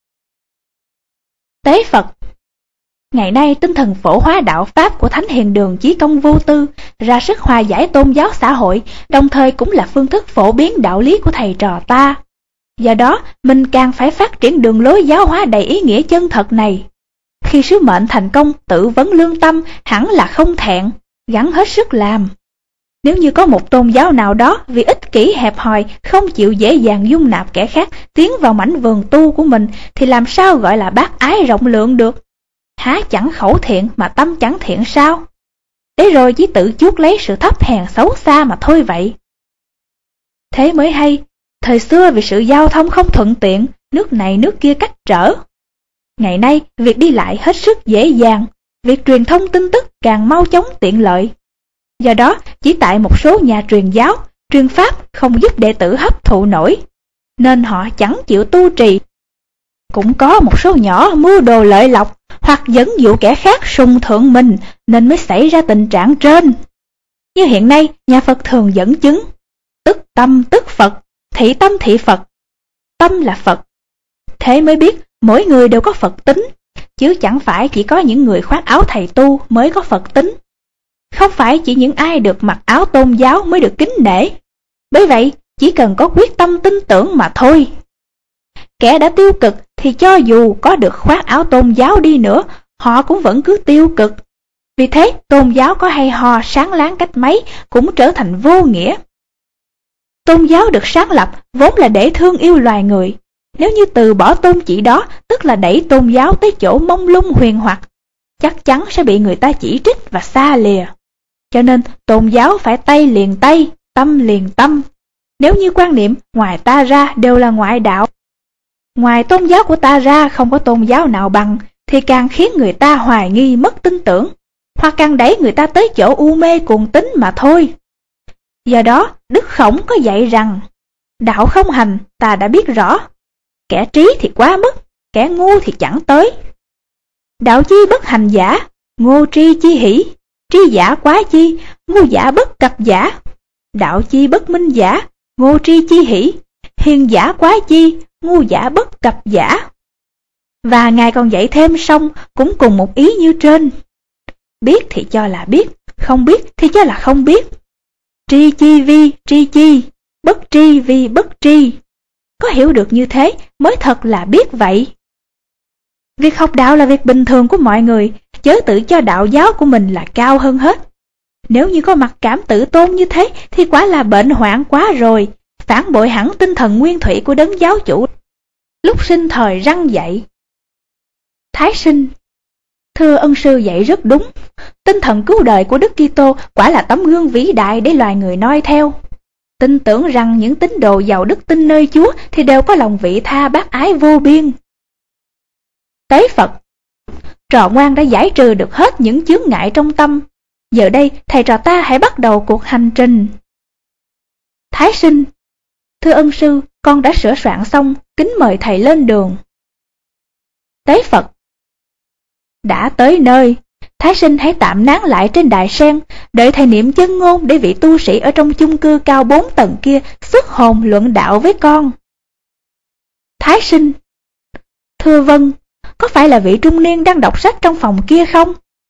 Tế Phật: ngày nay tinh thần phổ hóa đạo Pháp của Thánh Hiền Đường chí công vô tư, ra sức hòa giải tôn giáo xã hội, đồng thời cũng là phương thức phổ biến đạo lý của thầy trò ta. Do đó, mình càng phải phát triển đường lối giáo hóa đầy ý nghĩa chân thật này. Khi sứ mệnh thành công, tự vấn lương tâm hẳn là không thẹn, gắng hết sức làm. Nếu như có một tôn giáo nào đó vì ích kỷ hẹp hòi, không chịu dễ dàng dung nạp kẻ khác tiến vào mảnh vườn tu của mình, thì làm sao gọi là bác ái rộng lượng được? Há chẳng khẩu thiện mà tâm chẳng thiện sao? Để rồi chỉ tự chuốc lấy sự thấp hèn xấu xa mà thôi vậy. Thế mới hay, thời xưa vì sự giao thông không thuận tiện, nước này nước kia cách trở. Ngày nay, việc đi lại hết sức dễ dàng, việc truyền thông tin tức càng mau chóng tiện lợi. Do đó, chỉ tại một số nhà truyền giáo, truyền pháp không giúp đệ tử hấp thụ nổi, nên họ chẳng chịu tu trì. Cũng có một số nhỏ mưu đồ lợi lộc, hoặc dẫn dụ kẻ khác sùng thượng mình, nên mới xảy ra tình trạng trên. Như hiện nay, nhà Phật thường dẫn chứng, tức tâm tức Phật, thị tâm thị Phật, tâm là Phật. Thế mới biết mỗi người đều có Phật tính, chứ chẳng phải chỉ có những người khoác áo thầy tu mới có Phật tính. Không phải chỉ những ai được mặc áo tôn giáo mới được kính nể. Bởi vậy, chỉ cần có quyết tâm tin tưởng mà thôi. Kẻ đã tiêu cực thì cho dù có được khoác áo tôn giáo đi nữa, họ cũng vẫn cứ tiêu cực. Vì thế, tôn giáo có hay ho sáng láng cách mấy cũng trở thành vô nghĩa. Tôn giáo được sáng lập vốn là để thương yêu loài người. Nếu như từ bỏ tôn chỉ đó, tức là đẩy tôn giáo tới chỗ mông lung huyền hoặc, chắc chắn sẽ bị người ta chỉ trích và xa lìa. Cho nên tôn giáo phải tay liền tay, tâm liền tâm. Nếu như quan niệm ngoài ta ra đều là ngoại đạo, ngoài tôn giáo của ta ra không có tôn giáo nào bằng, thì càng khiến người ta hoài nghi mất tin tưởng, hoặc càng đẩy người ta tới chỗ u mê cuồng tín mà thôi. Do đó, Đức Khổng có dạy rằng, đạo không hành ta đã biết rõ, kẻ trí thì quá mức, kẻ ngu thì chẳng tới. Đạo chi bất hành giả, ngô tri chi hỷ, tri giả quá chi, ngu giả bất cập giả. Đạo chi bất minh giả, ngô tri chi hỷ, hiền giả quá chi, ngu giả bất cập giả. Và Ngài còn dạy thêm xong cũng cùng một ý như trên. Biết thì cho là biết, không biết thì cho là không biết. Tri chi vi tri chi, bất tri vi bất tri. Có hiểu được như thế mới thật là biết vậy. Việc học đạo là việc bình thường của mọi người, chớ tự cho đạo giáo của mình là cao hơn hết. Nếu như có mặc cảm tự tôn như thế thì quả là bệnh hoạn quá rồi, phản bội hẳn tinh thần nguyên thủy của đấng giáo chủ lúc sinh thời răng dạy. Thái Sinh: Thưa ân sư dạy rất đúng. Tinh thần cứu đời của Đức Kitô quả là tấm gương vĩ đại để loài người noi theo. Tin tưởng rằng những tín đồ giàu đức tin nơi Chúa thì đều có lòng vị tha bác ái vô biên. Tế Phật: Trò ngoan đã giải trừ được hết những chướng ngại trong tâm. Giờ đây thầy trò ta hãy bắt đầu cuộc hành trình. Thái Sinh: Thưa ân sư, con đã sửa soạn xong, kính mời thầy lên đường. Tế Phật: Đã tới nơi, Thái Sinh hãy tạm nán lại trên đài sen, đợi thầy niệm chân ngôn để vị tu sĩ ở trong chung cư cao bốn tầng kia xuất hồn luận đạo với con. Thái Sinh: Thưa vâng, có phải là vị trung niên đang đọc sách trong phòng kia không?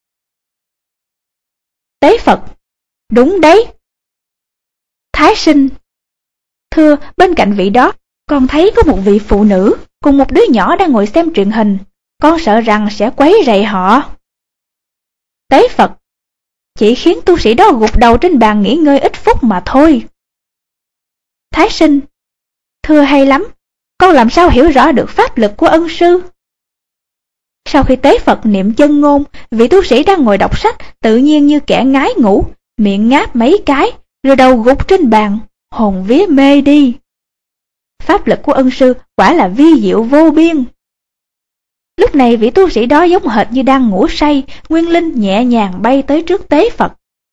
Tế Phật: Đúng đấy. Thái Sinh: Thưa, bên cạnh vị đó, con thấy có một vị phụ nữ cùng một đứa nhỏ đang ngồi xem truyền hình. Con sợ rằng sẽ quấy rầy họ. Tế Phật: Chỉ khiến tu sĩ đó gục đầu trên bàn nghỉ ngơi ít phút mà thôi. Thái Sinh: Thưa hay lắm, con làm sao hiểu rõ được pháp lực của ân sư? Sau khi Tế Phật niệm chân ngôn, vị tu sĩ đang ngồi đọc sách tự nhiên như kẻ ngái ngủ, miệng ngáp mấy cái, rồi đầu gục trên bàn, hồn vía mê đi. Pháp lực của ân sư quả là vi diệu vô biên. Lúc này vị tu sĩ đó giống hệt như đang ngủ say, nguyên linh nhẹ nhàng bay tới trước Tế Phật.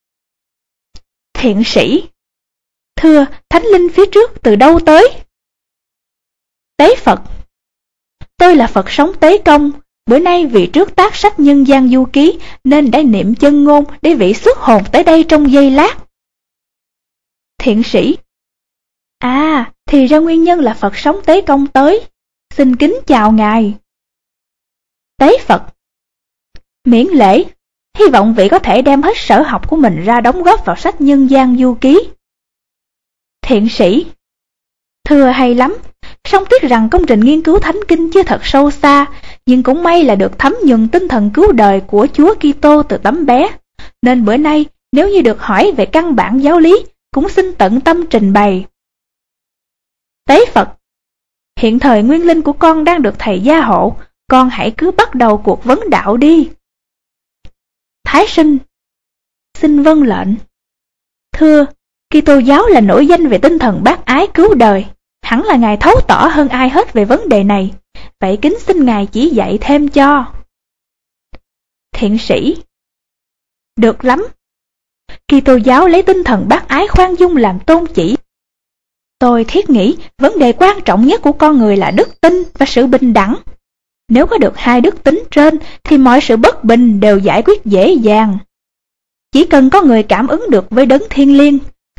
Thiện sĩ: Thưa, thánh linh phía trước từ đâu tới? Tế Phật: Tôi là Phật sống Tế Công. Bữa nay vị trước tác sách Nhân gian du ký nên đã niệm chân ngôn để vị xuất hồn tới đây trong giây lát. Thiện sĩ: À, thì ra nguyên nhân là Phật sống Tế Công tới. Xin kính chào ngài. Tế Phật: Miễn lễ, hy vọng vị có thể đem hết sở học của mình ra đóng góp vào sách Nhân gian du ký. Thiện sĩ: Thưa hay lắm, song tiếc rằng công trình nghiên cứu thánh kinh chưa thật sâu xa, nhưng cũng may là được thấm nhuần tinh thần cứu đời của Chúa Kitô từ tấm bé, nên bữa nay nếu như được hỏi về căn bản giáo lý, cũng xin tận tâm trình bày. Tế Phật: Hiện thời nguyên linh của con đang được thầy gia hộ, con hãy cứ bắt đầu cuộc vấn đạo đi. Thái Sinh: Xin vâng lệnh. Thưa, Kitô giáo là nổi danh về tinh thần bác ái cứu đời, hẳn là ngài thấu tỏ hơn ai hết về vấn đề này, vậy kính xin ngài chỉ dạy thêm cho. Thiện sĩ: Được lắm. Kitô giáo lấy tinh thần bác ái khoan dung làm tôn chỉ. Tôi thiết nghĩ vấn đề quan trọng nhất của con người là đức tin và sự bình đẳng. Nếu có được hai đức tính trên thì mọi sự bất bình đều giải quyết dễ dàng. Chỉ cần có người cảm ứng được với đấng thiêng liêng,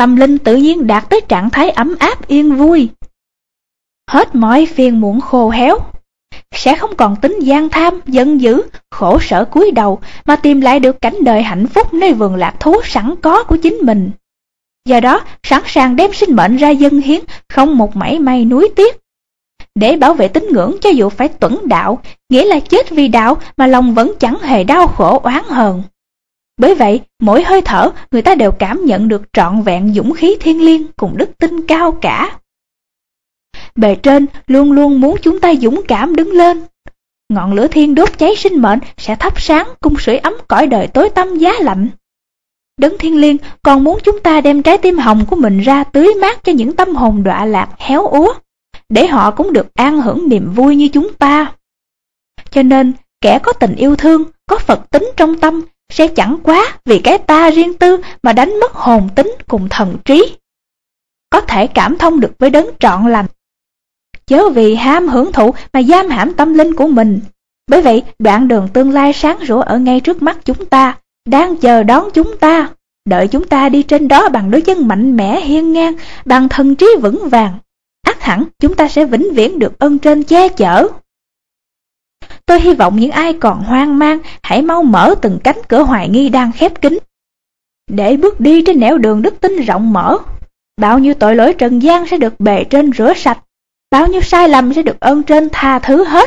tâm linh tự nhiên đạt tới trạng thái ấm áp yên vui. Hết mọi phiền muộn khô héo, sẽ không còn tính gian tham, giận dữ, khổ sở cúi đầu mà tìm lại được cảnh đời hạnh phúc nơi vườn lạc thú sẵn có của chính mình. Do đó, sẵn sàng đem sinh mệnh ra dâng hiến, không một mảy may nuối tiếc. Để bảo vệ tín ngưỡng cho dù phải tuẫn đạo, nghĩa là chết vì đạo mà lòng vẫn chẳng hề đau khổ oán hờn. Bởi vậy, mỗi hơi thở người ta đều cảm nhận được trọn vẹn dũng khí thiêng liêng cùng đức tin cao cả. Bề trên luôn luôn muốn chúng ta dũng cảm đứng lên. Ngọn lửa thiên đốt cháy sinh mệnh sẽ thắp sáng cùng sưởi ấm cõi đời tối tăm giá lạnh. Đấng thiên liêng còn muốn chúng ta đem trái tim hồng của mình ra tưới mát cho những tâm hồn đọa lạc héo úa, để họ cũng được an hưởng niềm vui như chúng ta. Cho nên, kẻ có tình yêu thương, có Phật tính trong tâm, sẽ chẳng quá vì cái ta riêng tư mà đánh mất hồn tính cùng thần trí. Có thể cảm thông được với đấng trọn lành, chớ vì ham hưởng thụ mà giam hãm tâm linh của mình. Bởi vậy, đoạn đường tương lai sáng rủa ở ngay trước mắt chúng ta, đang chờ đón chúng ta, đợi chúng ta đi trên đó bằng đôi chân mạnh mẽ hiên ngang, bằng thần trí vững vàng. Ắt hẳn chúng ta sẽ vĩnh viễn được ơn trên che chở. Tôi hy vọng những ai còn hoang mang hãy mau mở từng cánh cửa hoài nghi đang khép kín, để bước đi trên nẻo đường đức tin rộng mở. Bao nhiêu tội lỗi trần gian sẽ được bề trên rửa sạch, bao nhiêu sai lầm sẽ được ơn trên tha thứ hết.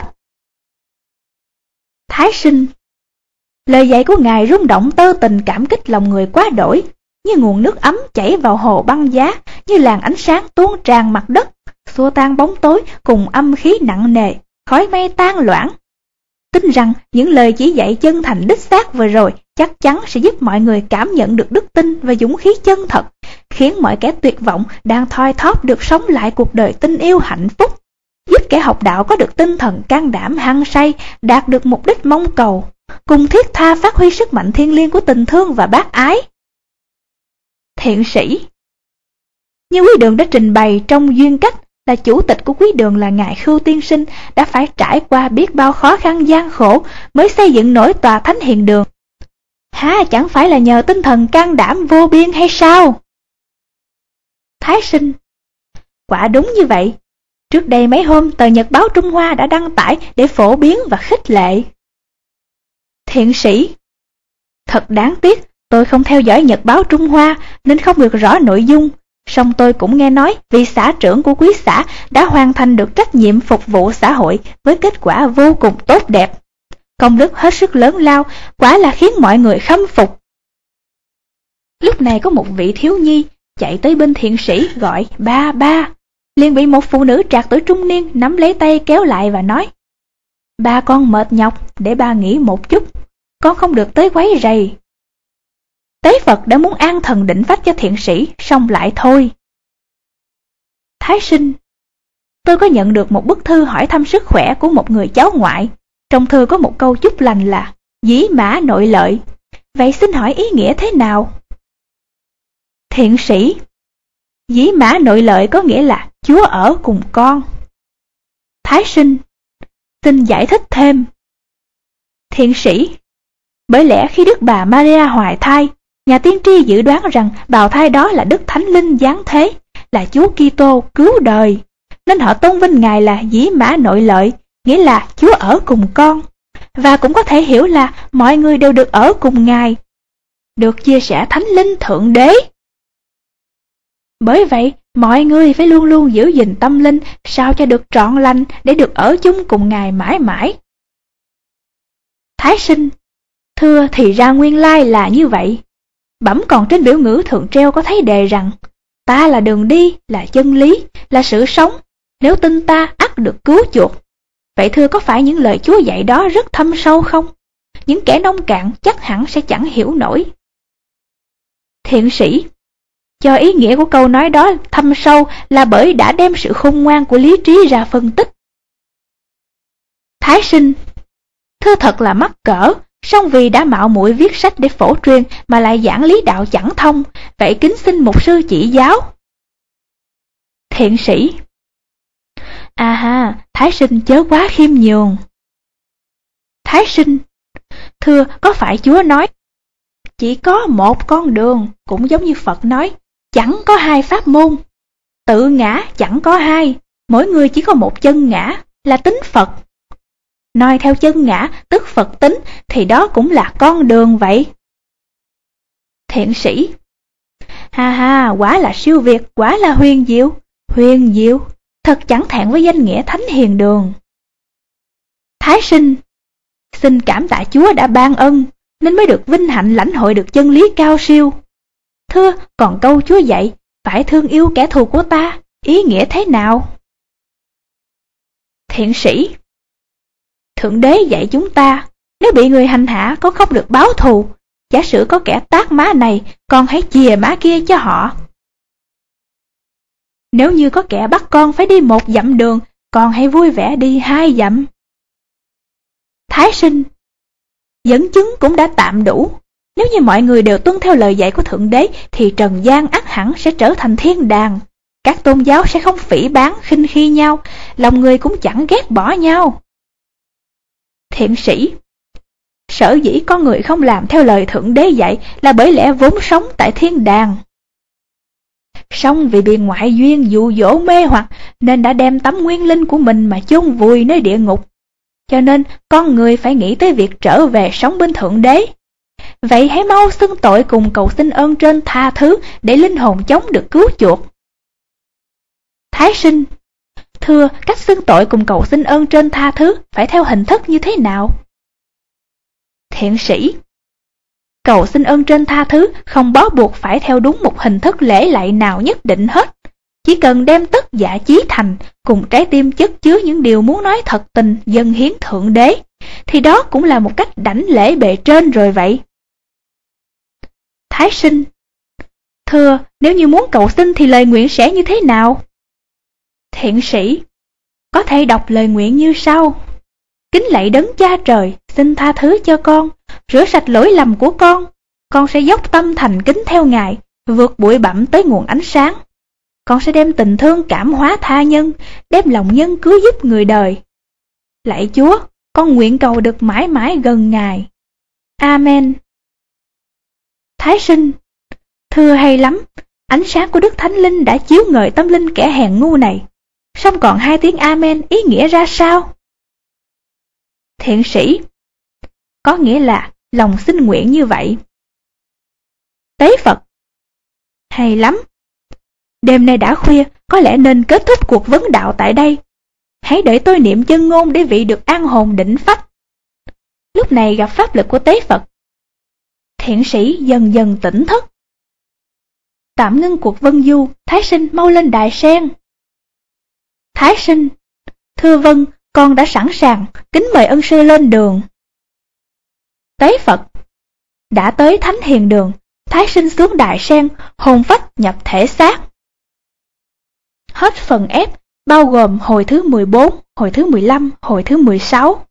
Thái Sinh. Lời dạy của Ngài rung động tơ tình cảm kích lòng người quá đổi, như nguồn nước ấm chảy vào hồ băng giá, như làn ánh sáng tuôn tràn mặt đất, xua tan bóng tối cùng âm khí nặng nề, khói mây tan loãng. Tin rằng những lời chỉ dạy chân thành đích xác vừa rồi chắc chắn sẽ giúp mọi người cảm nhận được đức tin và dũng khí chân thật, khiến mọi kẻ tuyệt vọng đang thoi thóp được sống lại cuộc đời tình yêu hạnh phúc, giúp kẻ học đạo có được tinh thần can đảm hăng say, đạt được mục đích mong cầu, cùng thiết tha phát huy sức mạnh thiêng liêng của tình thương và bác ái. Thiện sĩ. Như quý đường đã trình bày trong duyên cách, là chủ tịch của quý đường là Ngài Khưu Tiên Sinh đã phải trải qua biết bao khó khăn gian khổ mới xây dựng nổi tòa Thánh Hiền Đường. Há chẳng phải là nhờ tinh thần can đảm vô biên hay sao? Thái Sinh. Quả đúng như vậy. Trước đây mấy hôm tờ Nhật báo Trung Hoa đã đăng tải để phổ biến và khích lệ. Thiện sĩ. Thật đáng tiếc, tôi không theo dõi Nhật báo Trung Hoa nên không được rõ nội dung. Song tôi cũng nghe nói vị xã trưởng của quý xã đã hoàn thành được trách nhiệm phục vụ xã hội với kết quả vô cùng tốt đẹp. Công đức hết sức lớn lao, quả là khiến mọi người khâm phục. Lúc này có một vị thiếu nhi chạy tới bên thiện sĩ gọi ba ba, liền bị một phụ nữ trạc tuổi trung niên nắm lấy tay kéo lại và nói: Ba con mệt nhọc, để ba nghỉ một chút, con không được tới quấy rầy. Tế Phật đã muốn an thần định phách cho thiện sĩ, song lại thôi. Thái Sinh. Tôi có nhận được một bức thư hỏi thăm sức khỏe của một người cháu ngoại. Trong thư có một câu chúc lành là dĩ mã nội lợi. Vậy xin hỏi ý nghĩa thế nào? Thiện sĩ. Dĩ mã nội lợi có nghĩa là Chúa ở cùng con. Thái Sinh. Xin giải thích thêm. Thiện sĩ. Bởi lẽ khi Đức Bà Maria hoài thai, nhà tiên tri dự đoán rằng bào thai đó là Đức Thánh Linh giáng thế, là Chúa Kitô cứu đời, nên họ tôn vinh Ngài là dĩ mã nội lợi, nghĩa là Chúa ở cùng con, và cũng có thể hiểu là mọi người đều được ở cùng Ngài, được chia sẻ Thánh Linh Thượng Đế. Bởi vậy, mọi người phải luôn luôn giữ gìn tâm linh sao cho được trọn lành để được ở chung cùng Ngài mãi mãi. Thái Sinh. Thưa, thì ra nguyên lai là như vậy. Bẩm còn trên biểu ngữ thượng treo có thấy đề rằng ta là đường đi, là chân lý, là sự sống, nếu tin ta ắt được cứu chuộc. Vậy thưa, có phải những lời Chúa dạy đó rất thâm sâu không? Những kẻ nông cạn chắc hẳn sẽ chẳng hiểu nổi. Thiện sĩ. Cho ý nghĩa của câu nói đó thâm sâu là bởi đã đem sự khôn ngoan của lý trí ra phân tích. Thái Sinh. Thưa, thật là mắc cỡ, song vì đã mạo muội viết sách để phổ truyền mà lại giảng lý đạo chẳng thông, vậy kính xin mục sư chỉ giáo. Thiện sĩ. À ha, Thái Sinh chớ quá khiêm nhường. Thái Sinh. Thưa, có phải Chúa nói chỉ có một con đường, cũng giống như Phật nói chẳng có hai pháp môn. Tự ngã chẳng có hai, mỗi người chỉ có một chân ngã, là tính Phật. Nói theo chân ngã, tức Phật tính, thì đó cũng là con đường vậy. Thiện sĩ: Ha ha, quả là siêu việt, quả là huyền diệu, huyền diệu, thật chẳng thẹn với danh nghĩa Thánh Hiền Đường. Thái sinh: Xin cảm tạ Chúa đã ban ân, nên mới được vinh hạnh lãnh hội được chân lý cao siêu. Thưa, còn câu Chúa dạy, phải thương yêu kẻ thù của ta, ý nghĩa thế nào? Thiện sĩ: Thượng Đế dạy chúng ta, nếu bị người hành hạ con không được báo thù, giả sử có kẻ tát má này, con hãy chìa má kia cho họ. Nếu như có kẻ bắt con phải đi một dặm đường, con hãy vui vẻ đi hai dặm. Thái sinh: Dẫn chứng cũng đã tạm đủ. Nếu như mọi người đều tuân theo lời dạy của Thượng Đế, thì trần gian ắt hẳn sẽ trở thành thiên đàng. Các tôn giáo sẽ không phỉ báng, khinh khi nhau, lòng người cũng chẳng ghét bỏ nhau. Thiện sĩ: Sở dĩ con người không làm theo lời Thượng Đế dạy là bởi lẽ vốn sống tại thiên đàng. Song vì bị ngoại duyên dụ dỗ mê hoặc nên đã đem tấm nguyên linh của mình mà chôn vùi nơi địa ngục. Cho nên con người phải nghĩ tới việc trở về sống bên Thượng Đế. Vậy hãy mau xưng tội cùng cầu xin ơn trên tha thứ để linh hồn chống được cứu chuộc. Thái sinh: Thưa, cách xưng tội cùng cầu xin ơn trên tha thứ phải theo hình thức như thế nào? Thiện sĩ: Cầu xin ơn trên tha thứ không bó buộc phải theo đúng một hình thức lễ lạy nào nhất định hết. Chỉ cần đem tất dạ chí thành cùng trái tim chất chứa những điều muốn nói thật tình dâng hiến Thượng Đế, thì đó cũng là một cách đảnh lễ bề trên rồi vậy. Thái sinh: Thưa, nếu như muốn cầu xin thì lời nguyện sẽ như thế nào? Thiện sĩ: Có thể đọc lời nguyện như sau: Kính lạy Đấng Cha Trời, xin tha thứ cho con, rửa sạch lỗi lầm của con. Con sẽ dốc tâm thành kính theo Ngài, vượt bụi bặm tới nguồn ánh sáng. Con sẽ đem tình thương cảm hóa tha nhân, đem lòng nhân cứu giúp người đời. Lạy Chúa, con nguyện cầu được mãi mãi gần Ngài. Amen. Thái sinh: Thưa, hay lắm, ánh sáng của Đức Thánh Linh đã chiếu ngời tâm linh kẻ hèn ngu này. Song còn hai tiếng Amen ý nghĩa ra sao? Thiện sĩ: Có nghĩa là lòng xin nguyện như vậy. Tế Phật: Hay lắm. Đêm nay đã khuya, có lẽ nên kết thúc cuộc vấn đạo tại đây. Hãy đợi tôi niệm chân ngôn để vị được an hồn định phách. Lúc này gặp pháp lực của Tế Phật, thiện sĩ dần dần tỉnh thức. Tạm ngưng cuộc vân du, Thái sinh mau lên đài sen. Thái sinh: Thưa vâng, con đã sẵn sàng, kính mời ân sư lên đường. Tế Phật: Đã tới Thánh Hiền Đường, Thái sinh xuống đài sen, hồn phách nhập thể xác. Hết phần F, bao gồm hồi thứ mười bốn, hồi thứ mười lăm, hồi thứ mười sáu.